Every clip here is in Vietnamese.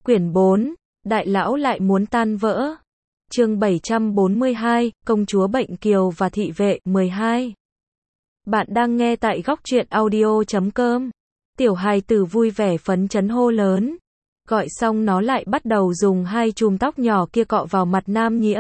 Quyển 4, Đại lão lại muốn tan vỡ. Chương 742, Công chúa Bệnh Kiều và Thị vệ 12. Bạn đang nghe tại góc truyện audio.com. Tiểu hài tử vui vẻ phấn chấn hô lớn. Gọi xong nó lại bắt đầu dùng hai chùm tóc nhỏ kia cọ vào mặt Nam Nhiễm.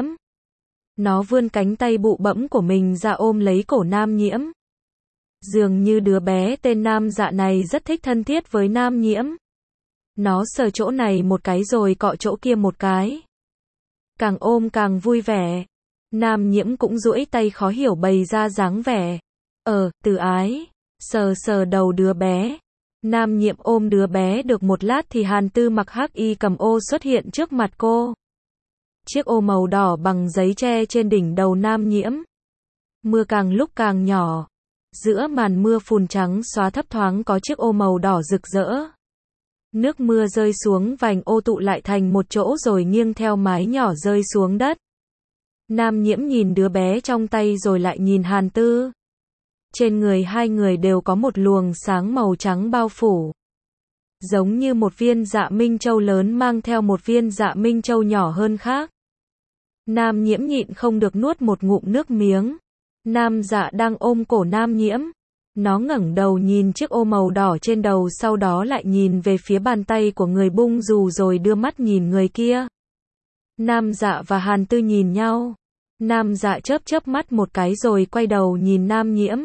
Nó vươn cánh tay bụ bẫm của mình ra ôm lấy cổ Nam Nhiễm. Dường như đứa bé tên Nam Dạ này rất thích thân thiết với Nam Nhiễm. Nó sờ chỗ này một cái rồi cọ chỗ kia một cái. Càng ôm càng vui vẻ. Nam Nhiễm cũng duỗi tay khó hiểu bày ra dáng vẻ. Từ ái. Sờ sờ đầu đứa bé. Nam Nhiễm ôm đứa bé được một lát thì Hàn Tư mặc hắc y cầm ô xuất hiện trước mặt cô. Chiếc ô màu đỏ bằng giấy tre trên đỉnh đầu Nam Nhiễm. Mưa càng lúc càng nhỏ. Giữa màn mưa phùn trắng xóa thấp thoáng có chiếc ô màu đỏ rực rỡ. Nước mưa rơi xuống vành ô tụ lại thành một chỗ rồi nghiêng theo mái nhỏ rơi xuống đất. Nam Nhiễm nhìn đứa bé trong tay rồi lại nhìn Hàn Tư. Trên người hai người đều có một luồng sáng màu trắng bao phủ. Giống như một viên dạ minh châu lớn mang theo một viên dạ minh châu nhỏ hơn khác. Nam Nhiễm nhịn không được nuốt một ngụm nước miếng. Nam Dạ đang ôm cổ Nam Nhiễm. Nó ngẩng đầu nhìn chiếc ô màu đỏ trên đầu, sau đó lại nhìn về phía bàn tay của người bung dù rồi đưa mắt nhìn người kia. Nam Dạ và Hàn Tư nhìn nhau. Nam Dạ chớp chớp mắt một cái rồi quay đầu nhìn Nam Nhiễm.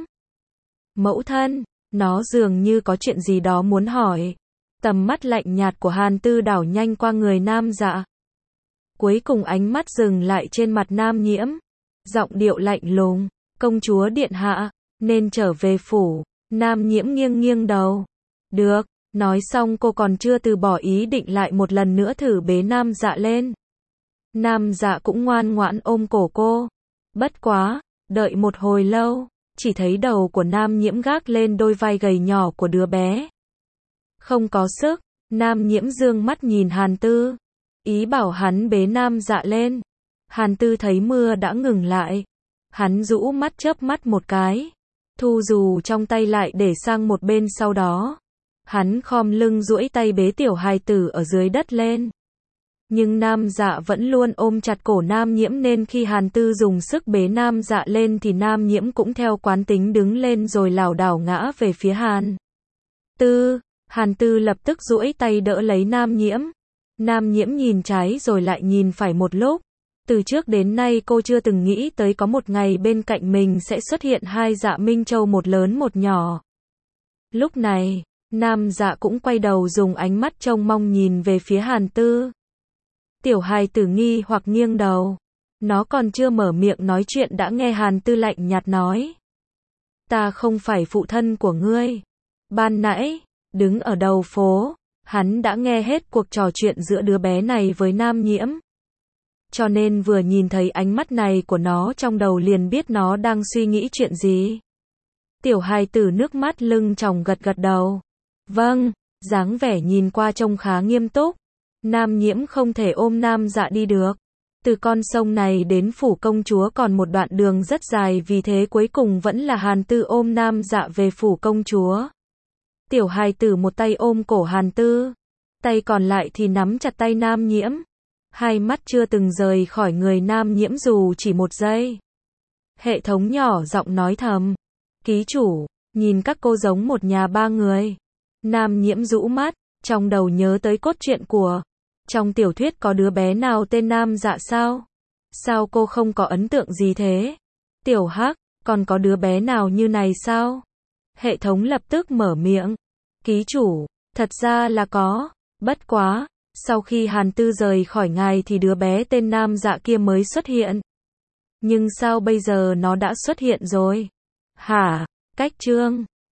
Mẫu thân, nó dường như có chuyện gì đó muốn hỏi. Tầm mắt lạnh nhạt của Hàn Tư đảo nhanh qua người Nam Dạ. Cuối cùng ánh mắt dừng lại trên mặt Nam Nhiễm. Giọng điệu lạnh lùng, công chúa điện hạ, nên trở về phủ. Nam Nhiễm nghiêng nghiêng đầu. Được, nói xong cô còn chưa từ bỏ ý định lại một lần nữa thử bế Nam Dạ lên. Nam Dạ cũng ngoan ngoãn ôm cổ cô. Bất quá, đợi một hồi lâu, chỉ thấy đầu của Nam Nhiễm gác lên đôi vai gầy nhỏ của đứa bé. Không có sức, Nam Nhiễm dương mắt nhìn Hàn Tư. Ý bảo hắn bế Nam Dạ lên. Hàn Tư thấy mưa đã ngừng lại. Hắn rũ mắt chớp mắt một cái. Thu dù trong tay lại để sang một bên, sau đó hắn khom lưng duỗi tay bế tiểu hài tử ở dưới đất lên. Nhưng Nam Dạ vẫn luôn ôm chặt cổ Nam Nhiễm nên khi Hàn Tư dùng sức bế Nam Dạ lên thì Nam Nhiễm cũng theo quán tính đứng lên rồi lảo đảo ngã về phía Hàn Tư. Hàn Tư lập tức duỗi tay đỡ lấy Nam Nhiễm. Nam Nhiễm nhìn trái rồi lại nhìn phải một lúc. Từ trước đến nay cô chưa từng nghĩ tới có một ngày bên cạnh mình sẽ xuất hiện hai dạ minh châu, một lớn một nhỏ. Lúc này, Nam Dạ cũng quay đầu dùng ánh mắt trông mong nhìn về phía Hàn Tư. Tiểu hài tử nghi hoặc nghiêng đầu. Nó còn chưa mở miệng nói chuyện đã nghe Hàn Tư lạnh nhạt nói. Ta không phải phụ thân của ngươi. Ban nãy, đứng ở đầu phố, hắn đã nghe hết cuộc trò chuyện giữa đứa bé này với Nam Nhiễm. Cho nên vừa nhìn thấy ánh mắt này của nó trong đầu liền biết nó đang suy nghĩ chuyện gì. Tiểu hài tử nước mắt lưng tròng gật gật đầu. Vâng, dáng vẻ nhìn qua trông khá nghiêm túc. Nam Nhiễm không thể ôm Nam Dạ đi được. Từ con sông này đến phủ công chúa còn một đoạn đường rất dài, vì thế cuối cùng vẫn là Hàn Tư ôm Nam Dạ về phủ công chúa. Tiểu hài tử một tay ôm cổ Hàn Tư, tay còn lại thì nắm chặt tay Nam Nhiễm. Hai mắt chưa từng rời khỏi người Nam Nhiễm dù chỉ một giây. Hệ thống nhỏ giọng nói thầm. Ký chủ, nhìn các cô giống một nhà ba người. Nam Nhiễm rũ mắt, trong đầu nhớ tới cốt truyện của. Trong tiểu thuyết có đứa bé nào tên Nam Dạ sao? Sao cô không có ấn tượng gì thế? Tiểu Hắc, còn có đứa bé nào như này sao? Hệ thống lập tức mở miệng. Ký chủ, thật ra là có. Bất quá, sau khi Hàn Tư rời khỏi ngài thì đứa bé tên Nam Dạ kia mới xuất hiện. Nhưng sao bây giờ nó đã xuất hiện rồi? Hả? Cách chương